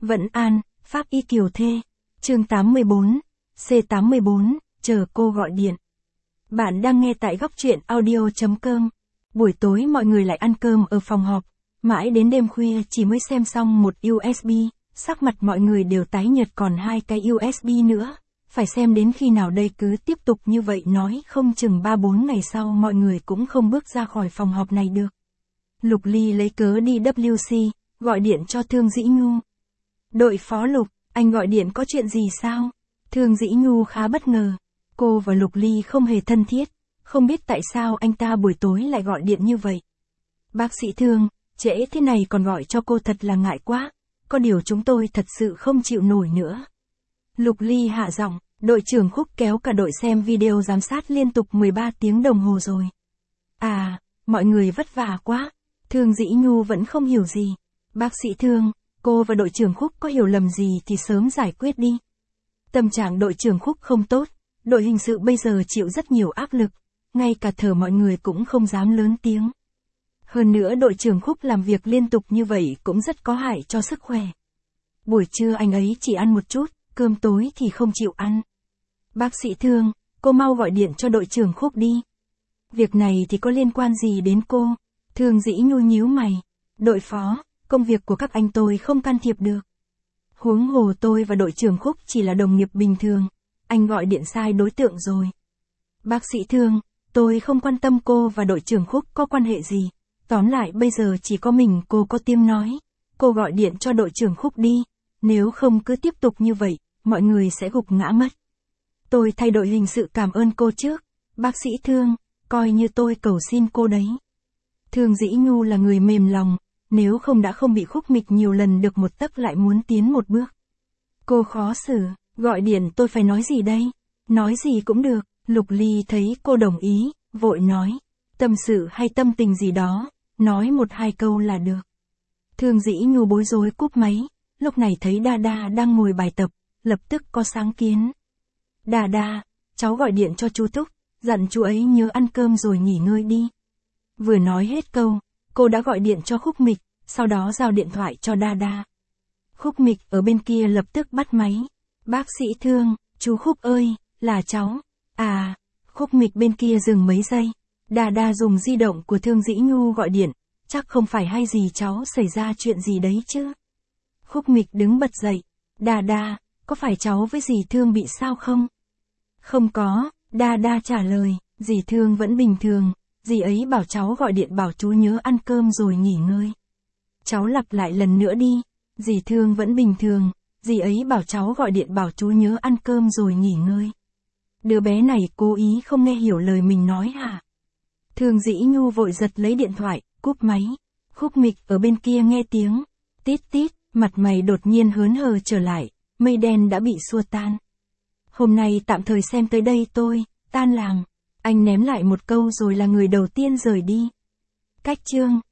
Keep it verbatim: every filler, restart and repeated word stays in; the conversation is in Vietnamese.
Vẫn An, Pháp Y Kiều Thê. Chương tám mươi bốn, C tám mươi bốn, chờ cô gọi điện. Bạn đang nghe tại góc truyện audio chấm com. Buổi tối mọi người lại ăn cơm ở phòng họp. Mãi đến đêm khuya chỉ mới xem xong một u ét bê, sắc mặt mọi người đều tái nhợt còn hai cái u ét bê nữa. Phải xem đến khi nào đây, cứ tiếp tục như vậy nói không chừng ba bốn ngày sau mọi người cũng không bước ra khỏi phòng họp này được. Lục Ly lấy cớ đi vê kép xê, gọi điện cho Thương Dĩ Nhu. Đội phó Lục, anh gọi điện có chuyện gì sao? Thương Dĩ Nhu khá bất ngờ. Cô và Lục Ly không hề thân thiết, không biết tại sao anh ta buổi tối lại gọi điện như vậy. Bác sĩ Thương, trễ thế này còn gọi cho cô thật là ngại quá, có điều chúng tôi thật sự không chịu nổi nữa. Lục Ly hạ giọng, đội trưởng Khúc kéo cả đội xem video giám sát liên tục mười ba tiếng đồng hồ rồi. À, mọi người vất vả quá. Thương Dĩ Nhu vẫn không hiểu gì. Bác sĩ Thương, cô và đội trưởng Khúc có hiểu lầm gì thì sớm giải quyết đi. Tâm trạng đội trưởng Khúc không tốt, đội hình sự bây giờ chịu rất nhiều áp lực, ngay cả thở mọi người cũng không dám lớn tiếng. Hơn nữa đội trưởng Khúc làm việc liên tục như vậy cũng rất có hại cho sức khỏe. Buổi trưa anh ấy chỉ ăn một chút, cơm tối thì không chịu ăn. Bác sĩ Thương, cô mau gọi điện cho đội trưởng Khúc đi. Việc này thì có liên quan gì đến cô? Thương Dĩ Nhu nhíu mày. Đội phó, công việc của các anh tôi không can thiệp được. Huống hồ tôi và đội trưởng Khúc chỉ là đồng nghiệp bình thường. Anh gọi điện sai đối tượng rồi. Bác sĩ Thương, tôi không quan tâm cô và đội trưởng Khúc có quan hệ gì. Tóm lại bây giờ chỉ có mình cô có tiếng nói. Cô gọi điện cho đội trưởng Khúc đi. Nếu không cứ tiếp tục như vậy, mọi người sẽ gục ngã mất. Tôi thay đội hình sự cảm ơn cô trước. Bác sĩ Thương, coi như tôi cầu xin cô đấy. Thương Dĩ Nhu là người mềm lòng, nếu không đã không bị Khúc Mịch nhiều lần được một tấc lại muốn tiến một bước. Cô khó xử, gọi điện tôi phải nói gì đây? Nói gì cũng được. Lục Ly thấy cô đồng ý, vội nói. Tâm sự hay tâm tình gì đó, nói một hai câu là được. Thương Dĩ Nhu bối rối cúp máy, lúc này thấy Đa Đa đang ngồi bài tập, lập tức có sáng kiến. Đa Đa, cháu gọi điện cho chú Túc, dặn chú ấy nhớ ăn cơm rồi nghỉ ngơi đi. Vừa nói hết câu, cô đã gọi điện cho Khúc Mịch, sau đó giao điện thoại cho Đa Đa. Khúc Mịch ở bên kia lập tức bắt máy. Bác sĩ Thương, chú Khúc ơi, là cháu. À, Khúc Mịch bên kia dừng mấy giây. Đa Đa dùng di động của Thương Dĩ Nhu gọi điện, chắc không phải hay gì cháu xảy ra chuyện gì đấy chứ. Khúc Mịch đứng bật dậy. Đa Đa, có phải cháu với dì Thương bị sao không? Không có, Đa Đa trả lời, dì Thương vẫn bình thường. Dì ấy bảo cháu gọi điện bảo chú nhớ ăn cơm rồi nghỉ ngơi. Cháu lặp lại lần nữa đi. Dì Thương vẫn bình thường. Dì ấy bảo cháu gọi điện bảo chú nhớ ăn cơm rồi nghỉ ngơi. Đứa bé này cố ý không nghe hiểu lời mình nói hả? Thương Dĩ Nhu vội giật lấy điện thoại, cúp máy. Khúc Mịch ở bên kia nghe tiếng. Tít tít, mặt mày đột nhiên hớn hở trở lại. Mây đen đã bị xua tan. Hôm nay tạm thời xem tới đây tôi, tan làm. Anh ném lại một câu rồi là người đầu tiên rời đi. Cách chương